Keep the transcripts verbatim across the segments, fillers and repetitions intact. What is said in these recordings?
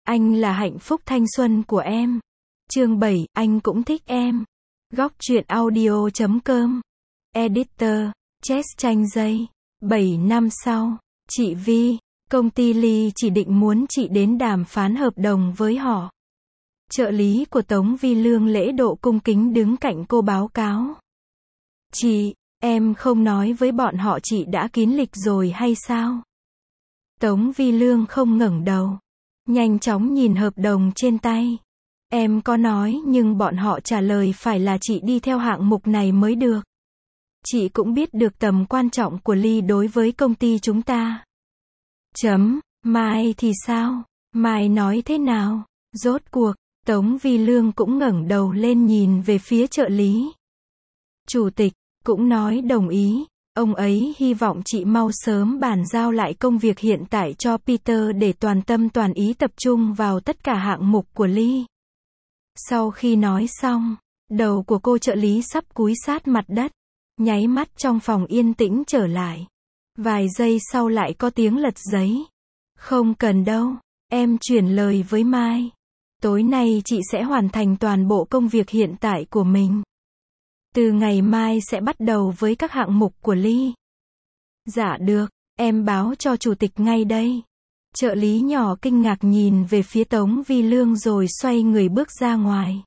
Anh là hạnh phúc thanh xuân của em. Chương bảy, anh cũng thích em. Góc truyện audio chấm com. Editor, Chess Tranh Dây. bảy năm sau, chị Vi, công ty Ly chỉ định muốn chị đến đàm phán hợp đồng với họ. Trợ lý của Tống Vi Lương lễ độ cung kính đứng cạnh cô báo cáo. Chị, em không nói với bọn họ chị đã kín lịch rồi hay sao? Tống Vi Lương không ngẩng đầu. Nhanh chóng nhìn hợp đồng trên tay. Em có nói nhưng bọn họ trả lời phải là chị đi theo hạng mục này mới được. Chị cũng biết được tầm quan trọng của Ly đối với công ty chúng ta. Chấm, Mai thì sao? Mai nói thế nào? Rốt cuộc, Tống Vi Lương cũng ngẩng đầu lên nhìn về phía trợ lý. Chủ tịch cũng nói đồng ý. Ông ấy hy vọng chị mau sớm bàn giao lại công việc hiện tại cho Peter để toàn tâm toàn ý tập trung vào tất cả hạng mục của Ly. Sau khi nói xong, đầu của cô trợ lý sắp cúi sát mặt đất. Nháy mắt trong phòng yên tĩnh trở lại. Vài giây sau lại có tiếng lật giấy. Không cần đâu, em chuyển lời với Mai. Tối nay chị sẽ hoàn thành toàn bộ công việc hiện tại của mình. Từ ngày mai sẽ bắt đầu với các hạng mục của Ly. Dạ được, em báo cho chủ tịch ngay đây. Trợ lý nhỏ kinh ngạc nhìn về phía Tống Vi Lương rồi xoay người bước ra ngoài.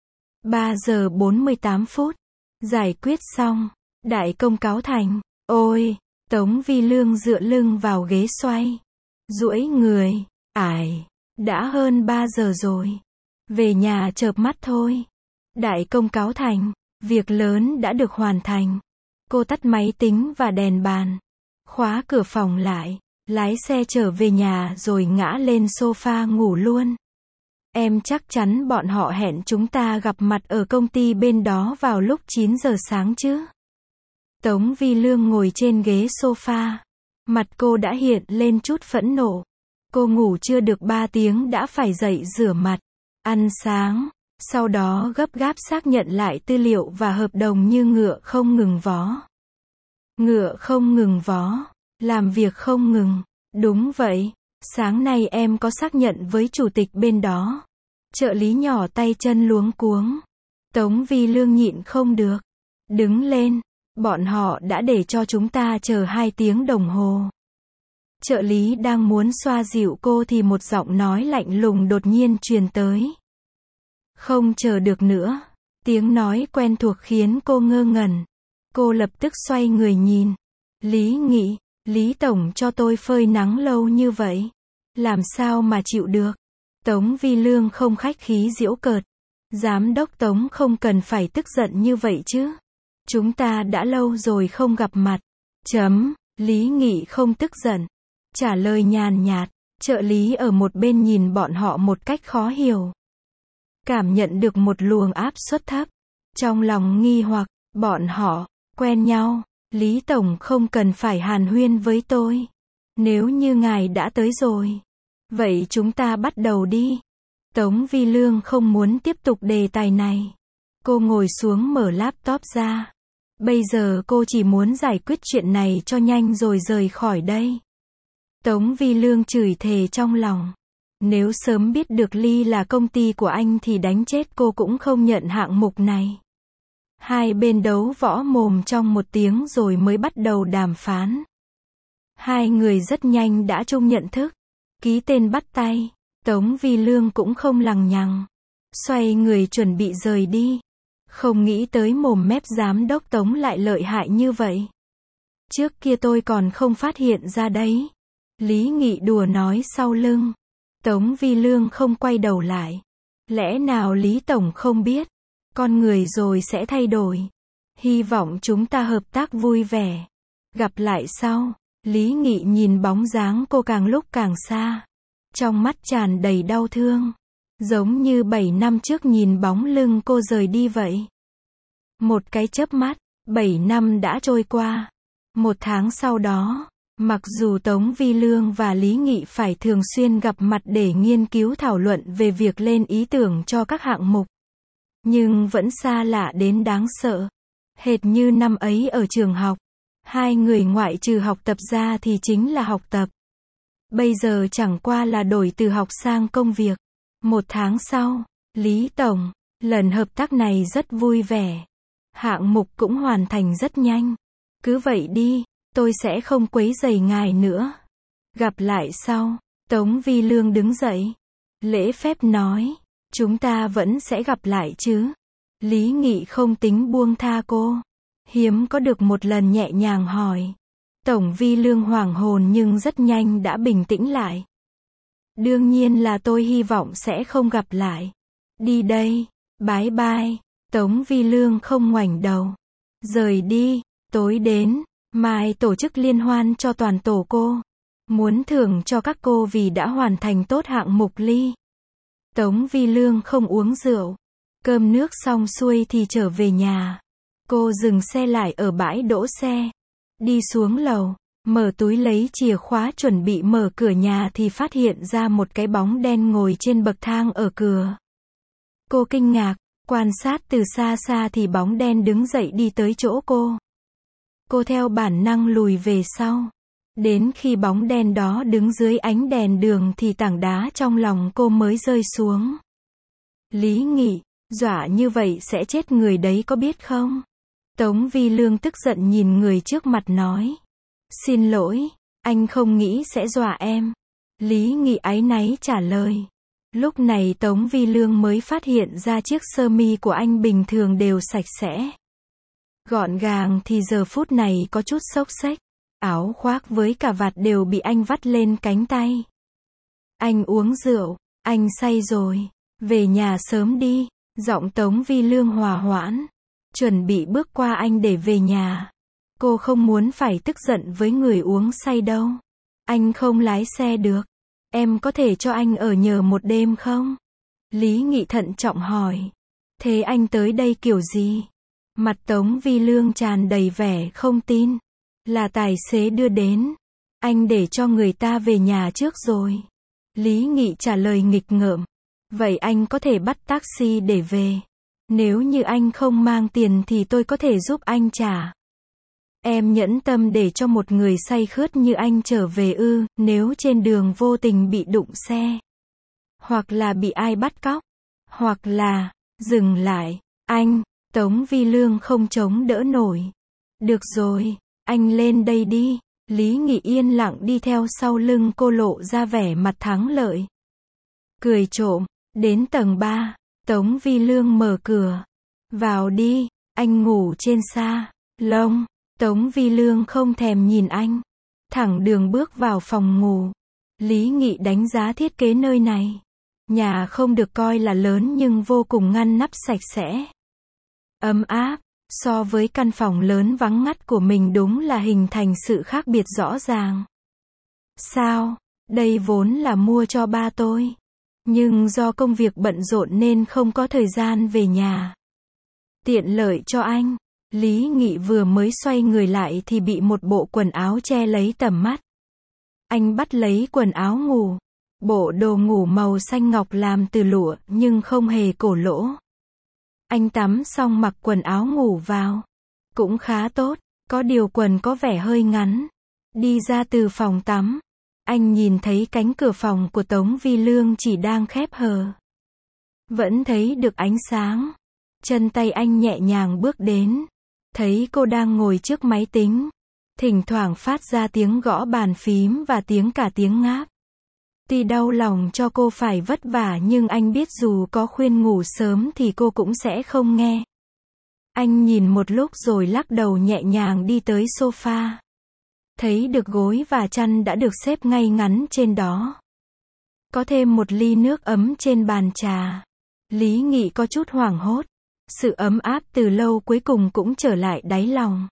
ba giờ bốn mươi tám phút. Giải quyết xong. Đại công cáo thành. Ôi, Tống Vi Lương dựa lưng vào ghế xoay. Duỗi người. Ải, đã hơn ba giờ rồi. Về nhà chợp mắt thôi. Đại công cáo thành. Việc lớn đã được hoàn thành. Cô tắt máy tính và đèn bàn. Khóa cửa phòng lại. Lái xe trở về nhà rồi ngã lên sofa ngủ luôn. Em chắc chắn bọn họ hẹn chúng ta gặp mặt ở công ty bên đó vào lúc chín giờ sáng chứ? Tống Vi Lương ngồi trên ghế sofa. Mặt cô đã hiện lên chút phẫn nộ. Cô ngủ chưa được ba tiếng đã phải dậy rửa mặt, ăn sáng. Sau đó gấp gáp xác nhận lại tư liệu và hợp đồng như ngựa không ngừng vó. Ngựa không ngừng vó. Làm việc không ngừng. Đúng vậy. Sáng nay em có xác nhận với chủ tịch bên đó. Trợ lý nhỏ tay chân luống cuống. Tống Vi Lương nhịn không được. Đứng lên. Bọn họ đã để cho chúng ta chờ hai tiếng đồng hồ. Trợ lý đang muốn xoa dịu cô thì một giọng nói lạnh lùng đột nhiên truyền tới. Không chờ được nữa. Tiếng nói quen thuộc khiến cô ngơ ngẩn. Cô lập tức xoay người nhìn. Lý Nghị, Lý Tổng cho tôi phơi nắng lâu như vậy. Làm sao mà chịu được? Tống Vi Lương không khách khí giễu cợt. Giám đốc Tống không cần phải tức giận như vậy chứ. Chúng ta đã lâu rồi không gặp mặt. Chấm, Lý Nghị không tức giận. Trả lời nhàn nhạt. Trợ lý ở một bên nhìn bọn họ một cách khó hiểu. Cảm nhận được một luồng áp suất thấp. Trong lòng nghi hoặc, bọn họ quen nhau. Lý Tổng không cần phải hàn huyên với tôi. Nếu như ngài đã tới rồi. Vậy chúng ta bắt đầu đi. Tống Vi Lương không muốn tiếp tục đề tài này. Cô ngồi xuống mở laptop ra. Bây giờ cô chỉ muốn giải quyết chuyện này cho nhanh rồi rời khỏi đây. Tống Vi Lương chửi thề trong lòng. Nếu sớm biết được Ly là công ty của anh thì đánh chết cô cũng không nhận hạng mục này. Hai bên đấu võ mồm trong một tiếng rồi mới bắt đầu đàm phán. Hai người rất nhanh đã chung nhận thức. Ký tên bắt tay. Tống Vi Lương cũng không lằng nhằng. Xoay người chuẩn bị rời đi. Không nghĩ tới mồm mép giám đốc Tống lại lợi hại như vậy. Trước kia tôi còn không phát hiện ra đấy. Lý Nghị đùa nói sau lưng. Tống Vi Lương không quay đầu lại. Lẽ nào Lý Tổng không biết? Con người rồi sẽ thay đổi. Hy vọng chúng ta hợp tác vui vẻ. Gặp lại sau. Lý Nghị nhìn bóng dáng cô càng lúc càng xa. Trong mắt tràn đầy đau thương. Giống như bảy năm trước nhìn bóng lưng cô rời đi vậy. Một cái chớp mắt, bảy năm đã trôi qua. Một tháng sau đó, mặc dù Tống Vi Lương và Lý Nghị phải thường xuyên gặp mặt để nghiên cứu thảo luận về việc lên ý tưởng cho các hạng mục. Nhưng vẫn xa lạ đến đáng sợ. Hệt như năm ấy ở trường học. Hai người ngoại trừ học tập ra thì chính là học tập. Bây giờ chẳng qua là đổi từ học sang công việc. Một tháng sau, Lý Tổng, lần hợp tác này rất vui vẻ. Hạng mục cũng hoàn thành rất nhanh. Cứ vậy đi, tôi sẽ không quấy rầy ngài nữa. Gặp lại sau. Tống Vi Lương đứng dậy. Lễ phép nói, chúng ta vẫn sẽ gặp lại chứ. Lý Nghị không tính buông tha cô. Hiếm có được một lần nhẹ nhàng hỏi. Tổng Vi Lương hoảng hồn nhưng rất nhanh đã bình tĩnh lại. Đương nhiên là tôi hy vọng sẽ không gặp lại. Đi đây, bái bai. Tống Vi Lương không ngoảnh đầu. Rời đi, tối đến, mai tổ chức liên hoan cho toàn tổ cô. Muốn thưởng cho các cô vì đã hoàn thành tốt hạng mục ly. Tống Vi Lương không uống rượu. Cơm nước xong xuôi thì trở về nhà. Cô dừng xe lại ở bãi đỗ xe. Đi xuống lầu, mở túi lấy chìa khóa chuẩn bị mở cửa nhà thì phát hiện ra một cái bóng đen ngồi trên bậc thang ở cửa. Cô kinh ngạc, quan sát từ xa xa thì bóng đen đứng dậy đi tới chỗ cô. Cô theo bản năng lùi về sau. Đến khi bóng đen đó đứng dưới ánh đèn đường thì tảng đá trong lòng cô mới rơi xuống. Lý Nghị, dọa như vậy sẽ chết người đấy có biết không? Tống Vi Lương tức giận nhìn người trước mặt nói. Xin lỗi, anh không nghĩ sẽ dọa em. Lý Nghị áy náy trả lời. Lúc này Tống Vi Lương mới phát hiện ra chiếc sơ mi của anh bình thường đều sạch sẽ. Gọn gàng thì giờ phút này có chút xốc xếch. Áo khoác với cà vạt đều bị anh vắt lên cánh tay. Anh uống rượu, anh say rồi. Về nhà sớm đi. Giọng Tống Vi Lương hòa hoãn. Chuẩn bị bước qua anh để về nhà. Cô không muốn phải tức giận với người uống say đâu. Anh không lái xe được. Em có thể cho anh ở nhờ một đêm không? Lý Nghị thận trọng hỏi. Thế anh tới đây kiểu gì? Mặt Tống Vi Lương tràn đầy vẻ không tin. Là tài xế đưa đến. Anh để cho người ta về nhà trước rồi. Lý Nghị trả lời nghịch ngợm. Vậy anh có thể bắt taxi để về. Nếu như anh không mang tiền thì tôi có thể giúp anh trả. Em nhẫn tâm để cho một người say khướt như anh trở về ư, nếu trên đường vô tình bị đụng xe. Hoặc là bị ai bắt cóc. Hoặc là, dừng lại, anh, Tống Vi Lương không chống đỡ nổi. Được rồi, anh lên đây đi. Lý Nghị yên lặng đi theo sau lưng cô lộ ra vẻ mặt thắng lợi. Cười trộm, đến tầng ba, Tống Vi Lương mở cửa. Vào đi, anh ngủ trên sa lông. Tống Vi Lương không thèm nhìn anh. Thẳng đường bước vào phòng ngủ. Lý Nghị đánh giá thiết kế nơi này. Nhà không được coi là lớn nhưng vô cùng ngăn nắp sạch sẽ. Ấm áp. So với căn phòng lớn vắng ngắt của mình đúng là hình thành sự khác biệt rõ ràng. Sao? Đây vốn là mua cho ba tôi. Nhưng do công việc bận rộn nên không có thời gian về nhà. Tiện lợi cho anh. Lý Nghị vừa mới xoay người lại thì bị một bộ quần áo che lấy tầm mắt. Anh bắt lấy quần áo ngủ. Bộ đồ ngủ màu xanh ngọc làm từ lụa nhưng không hề cổ lỗ. Anh tắm xong mặc quần áo ngủ vào. Cũng khá tốt, có điều quần có vẻ hơi ngắn. Đi ra từ phòng tắm. Anh nhìn thấy cánh cửa phòng của Tống Vi Lương chỉ đang khép hờ. Vẫn thấy được ánh sáng. Chân tay anh nhẹ nhàng bước đến. Thấy cô đang ngồi trước máy tính. Thỉnh thoảng phát ra tiếng gõ bàn phím và tiếng cả tiếng ngáp. Tuy đau lòng cho cô phải vất vả nhưng anh biết dù có khuyên ngủ sớm thì cô cũng sẽ không nghe. Anh nhìn một lúc rồi lắc đầu nhẹ nhàng đi tới sofa. Thấy được gối và chăn đã được xếp ngay ngắn trên đó. Có thêm một ly nước ấm trên bàn trà. Lý Nghị có chút hoảng hốt. Sự ấm áp từ lâu cuối cùng cũng trở lại đáy lòng.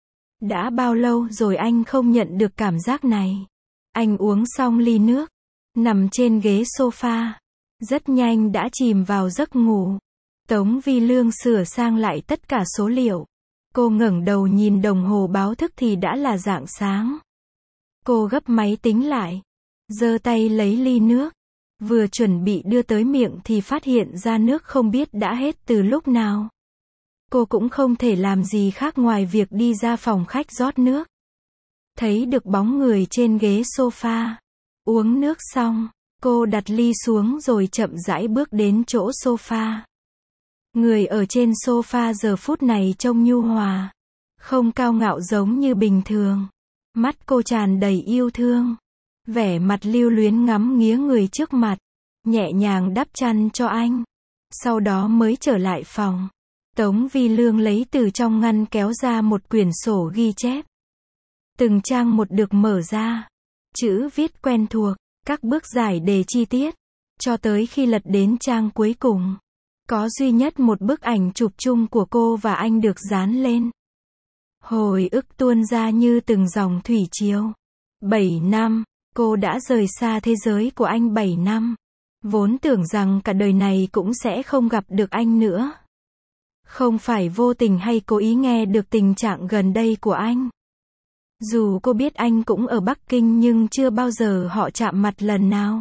Đã bao lâu rồi anh không nhận được cảm giác này. Anh uống xong ly nước. Nằm trên ghế sofa. Rất nhanh đã chìm vào giấc ngủ. Tống Vi Lương sửa sang lại tất cả số liệu. Cô ngẩng đầu nhìn đồng hồ báo thức thì đã là rạng sáng. Cô gấp máy tính lại. Giơ tay lấy ly nước. Vừa chuẩn bị đưa tới miệng thì phát hiện ra nước không biết đã hết từ lúc nào. Cô cũng không thể làm gì khác ngoài việc đi ra phòng khách rót nước. Thấy được bóng người trên ghế sofa. Uống nước xong, cô đặt ly xuống rồi chậm rãi bước đến chỗ sofa. Người ở trên sofa giờ phút này trông nhu hòa, không cao ngạo giống như bình thường. Mắt cô tràn đầy yêu thương, vẻ mặt lưu luyến ngắm nghía người trước mặt, nhẹ nhàng đắp chăn cho anh. Sau đó mới trở lại phòng. Tống Vi Lương lấy từ trong ngăn kéo ra một quyển sổ ghi chép. Từng trang một được mở ra, chữ viết quen thuộc, các bước giải đề chi tiết, cho tới khi lật đến trang cuối cùng, có duy nhất một bức ảnh chụp chung của cô và anh được dán lên. Hồi ức tuôn ra như từng dòng thủy triều. bảy năm, cô đã rời xa thế giới của anh bảy năm. Vốn tưởng rằng cả đời này cũng sẽ không gặp được anh nữa. Không phải vô tình hay cố ý nghe được tình trạng gần đây của anh. Dù cô biết anh cũng ở Bắc Kinh nhưng chưa bao giờ họ chạm mặt lần nào.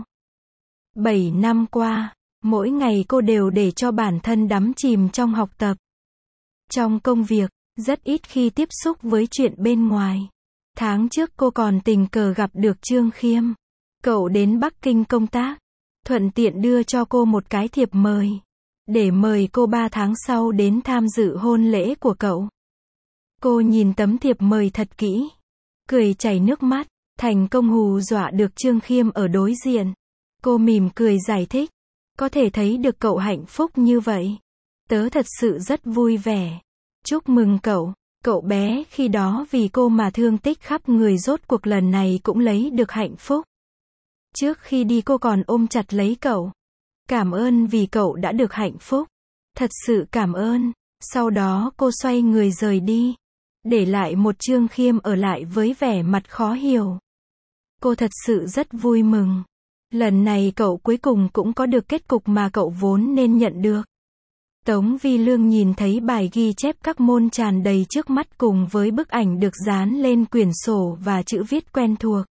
bảy năm qua, mỗi ngày cô đều để cho bản thân đắm chìm trong học tập. Trong công việc, rất ít khi tiếp xúc với chuyện bên ngoài. Tháng trước cô còn tình cờ gặp được Trương Khiêm. Cậu đến Bắc Kinh công tác, thuận tiện đưa cho cô một cái thiệp mời, để mời cô ba tháng sau đến tham dự hôn lễ của cậu. Cô nhìn tấm thiệp mời thật kỹ, cười chảy nước mắt, thành công hù dọa được Trương Khiêm ở đối diện. Cô mỉm cười giải thích, có thể thấy được cậu hạnh phúc như vậy. Tớ thật sự rất vui vẻ. Chúc mừng cậu, cậu bé khi đó vì cô mà thương tích khắp người rốt cuộc lần này cũng lấy được hạnh phúc. Trước khi đi cô còn ôm chặt lấy cậu. Cảm ơn vì cậu đã được hạnh phúc. Thật sự cảm ơn. Sau đó cô xoay người rời đi, để lại một Trương Khiêm ở lại với vẻ mặt khó hiểu. Cô thật sự rất vui mừng. Lần này cậu cuối cùng cũng có được kết cục mà cậu vốn nên nhận được. Tống Vi Lương nhìn thấy bài ghi chép các môn tràn đầy trước mắt cùng với bức ảnh được dán lên quyển sổ và chữ viết quen thuộc.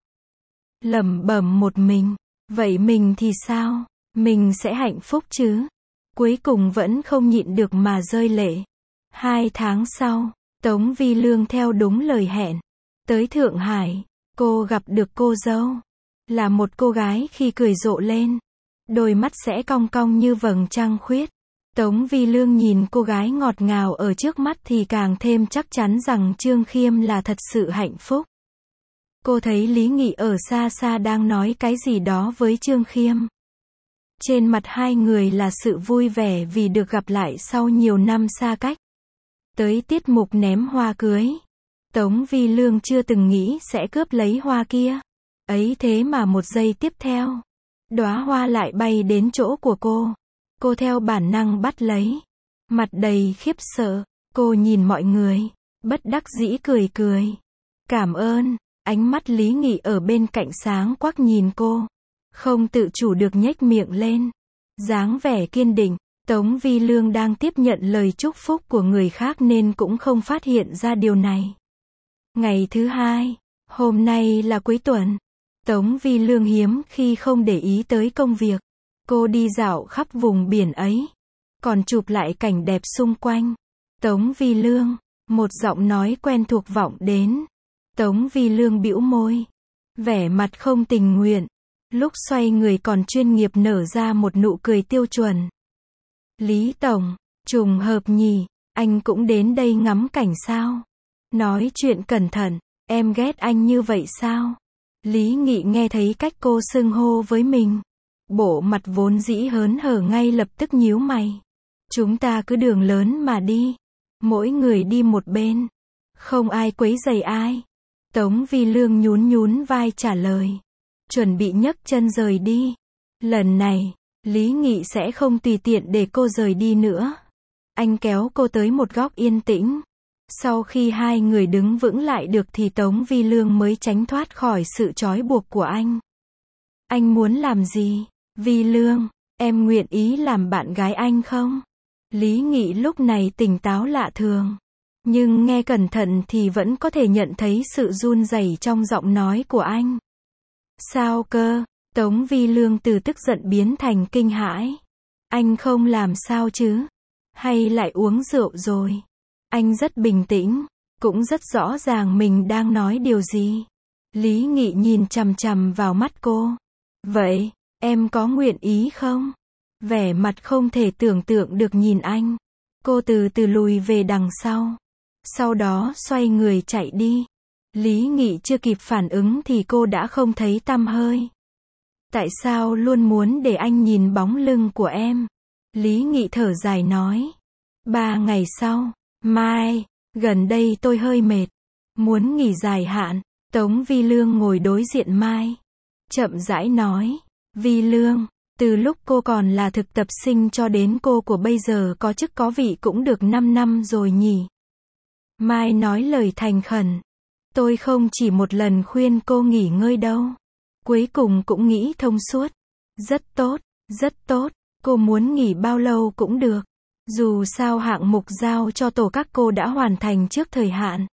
Lẩm bẩm một mình, vậy mình thì sao? Mình sẽ hạnh phúc chứ? Cuối cùng vẫn không nhịn được mà rơi lệ. Hai tháng sau, Tống Vi Lương theo đúng lời hẹn, tới Thượng Hải. Cô gặp được cô dâu, là một cô gái khi cười rộ lên, đôi mắt sẽ cong cong như vầng trăng khuyết. Tống Vi Lương nhìn cô gái ngọt ngào ở trước mắt thì càng thêm chắc chắn rằng Trương Khiêm là thật sự hạnh phúc. Cô thấy Lý Nghị ở xa xa đang nói cái gì đó với Trương Khiêm. Trên mặt hai người là sự vui vẻ vì được gặp lại sau nhiều năm xa cách. Tới tiết mục ném hoa cưới, Tống Vi Lương chưa từng nghĩ sẽ cướp lấy hoa kia. Ấy thế mà một giây tiếp theo, đóa hoa lại bay đến chỗ của cô. Cô theo bản năng bắt lấy. Mặt đầy khiếp sợ, cô nhìn mọi người, bất đắc dĩ cười cười. Cảm ơn. Ánh mắt Lý Nghị ở bên cạnh sáng quắc nhìn cô, không tự chủ được nhếch miệng lên. Dáng vẻ kiên định. Tống Vi Lương đang tiếp nhận lời chúc phúc của người khác nên cũng không phát hiện ra điều này. Ngày thứ hai, hôm nay là cuối tuần. Tống Vi Lương hiếm khi không để ý tới công việc. Cô đi dạo khắp vùng biển ấy, còn chụp lại cảnh đẹp xung quanh. Tống Vi Lương, một giọng nói quen thuộc vọng đến. Tống Vi Lương bĩu môi, vẻ mặt không tình nguyện. Lúc xoay người còn chuyên nghiệp nở ra một nụ cười tiêu chuẩn. Lý Tổng, trùng hợp nhỉ, anh cũng đến đây ngắm cảnh sao? Nói chuyện cẩn thận, em ghét anh như vậy sao? Lý Nghị nghe thấy cách cô xưng hô với mình, bộ mặt vốn dĩ hớn hở ngay lập tức nhíu mày. Chúng ta cứ đường lớn mà đi, mỗi người đi một bên, không ai quấy rầy ai. Tống Vi Lương nhún nhún vai trả lời, chuẩn bị nhấc chân rời đi. Lần này, Lý Nghị sẽ không tùy tiện để cô rời đi nữa. Anh kéo cô tới một góc yên tĩnh. Sau khi hai người đứng vững lại được thì Tống Vi Lương mới tránh thoát khỏi sự trói buộc của anh. Anh muốn làm gì? Vi Lương, em nguyện ý làm bạn gái anh không? Lý Nghị lúc này tỉnh táo lạ thường, nhưng nghe cẩn thận thì vẫn có thể nhận thấy sự run rẩy trong giọng nói của anh. Sao cơ? Tống Vi Lương từ tức giận biến thành kinh hãi. Anh không làm sao chứ? Hay lại uống rượu rồi? Anh rất bình tĩnh, cũng rất rõ ràng mình đang nói điều gì. Lý Nghị nhìn chằm chằm vào mắt cô, Vậy, em có nguyện ý không? Vẻ mặt không thể tưởng tượng được nhìn anh. Cô từ từ lùi về đằng sau. Sau đó xoay người chạy đi. Lý Nghị chưa kịp phản ứng thì cô đã không thấy tăm hơi. Tại sao luôn muốn để anh nhìn bóng lưng của em? Lý Nghị thở dài nói. Ba ngày sau, mai, gần đây tôi hơi mệt. Muốn nghỉ dài hạn. Tống Vi Lương ngồi đối diện Mai. Chậm rãi nói. Vi Lương, từ lúc cô còn là thực tập sinh cho đến cô của bây giờ có chức có vị cũng được năm năm rồi nhỉ? Mai nói lời thành khẩn. Tôi không chỉ một lần khuyên cô nghỉ ngơi đâu. Cuối cùng cũng nghĩ thông suốt. Rất tốt, rất tốt, cô muốn nghỉ bao lâu cũng được. Dù sao hạng mục giao cho tổ các cô đã hoàn thành trước thời hạn.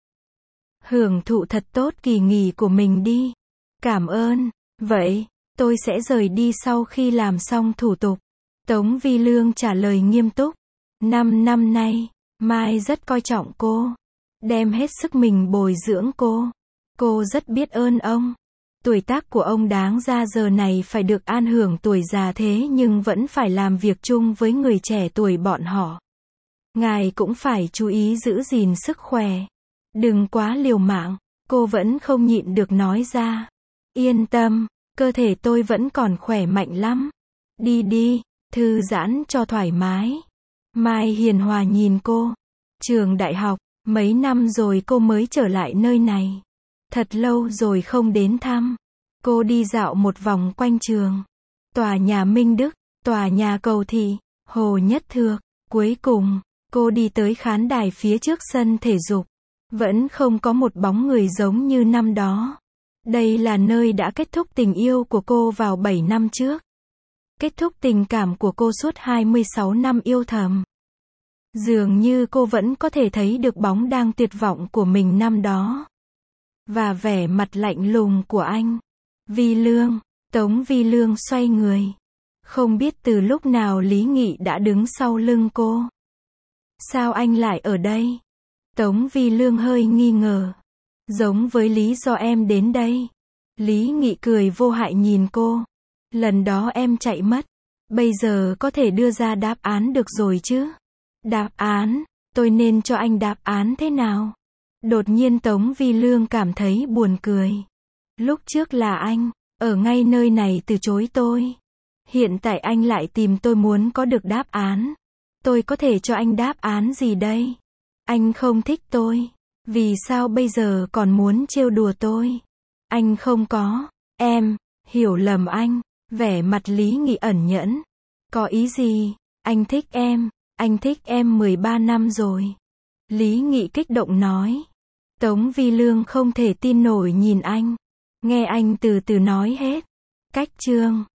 Hưởng thụ thật tốt kỳ nghỉ của mình đi. Cảm ơn. Vậy, tôi sẽ rời đi sau khi làm xong thủ tục. Tống Vi Lương trả lời nghiêm túc. Năm năm nay, Mai rất coi trọng cô. Đem hết sức mình bồi dưỡng cô. Cô rất biết ơn ông. Tuổi tác của ông đáng ra giờ này phải được an hưởng tuổi già thế nhưng vẫn phải làm việc chung với người trẻ tuổi bọn họ. Ngài cũng phải chú ý giữ gìn sức khỏe. Đừng quá liều mạng, cô vẫn không nhịn được nói ra. Yên tâm, cơ thể tôi vẫn còn khỏe mạnh lắm. Đi đi, thư giãn cho thoải mái. Mai hiền hòa nhìn cô. Trường đại học, mấy năm rồi cô mới trở lại nơi này. Thật lâu rồi không đến thăm. Cô đi dạo một vòng quanh trường. Tòa nhà Minh Đức, tòa nhà Cầu Thị, Hồ Nhất Thược. Cuối cùng, cô đi tới khán đài phía trước sân thể dục. Vẫn không có một bóng người giống như năm đó. Đây là nơi đã kết thúc tình yêu của cô vào bảy năm trước. Kết thúc tình cảm của cô suốt hai mươi sáu năm yêu thầm. Dường như cô vẫn có thể thấy được bóng đang tuyệt vọng của mình năm đó. Và vẻ mặt lạnh lùng của anh. Vi Lương, Tống Vi Lương xoay người. Không biết từ lúc nào Lý Nghị đã đứng sau lưng cô. Sao anh lại ở đây? Tống Vi Lương hơi nghi ngờ. Giống với lý do em đến đây. Lý Nghị cười vô hại nhìn cô. Lần đó em chạy mất. Bây giờ có thể đưa ra đáp án được rồi chứ? Đáp án? Tôi nên cho anh đáp án thế nào? Đột nhiên Tống Vi Lương cảm thấy buồn cười. Lúc trước là anh, ở ngay nơi này từ chối tôi. Hiện tại anh lại tìm tôi muốn có được đáp án. Tôi có thể cho anh đáp án gì đây? Anh không thích tôi. Vì sao bây giờ còn muốn trêu đùa tôi? Anh không có. Em, hiểu lầm anh. Vẻ mặt Lý Nghị ẩn nhẫn. Có ý gì? Anh thích em. Anh thích em mười ba năm rồi. Lý Nghị kích động nói. Tống Vi Lương không thể tin nổi nhìn anh. Nghe anh từ từ nói hết. Cách chương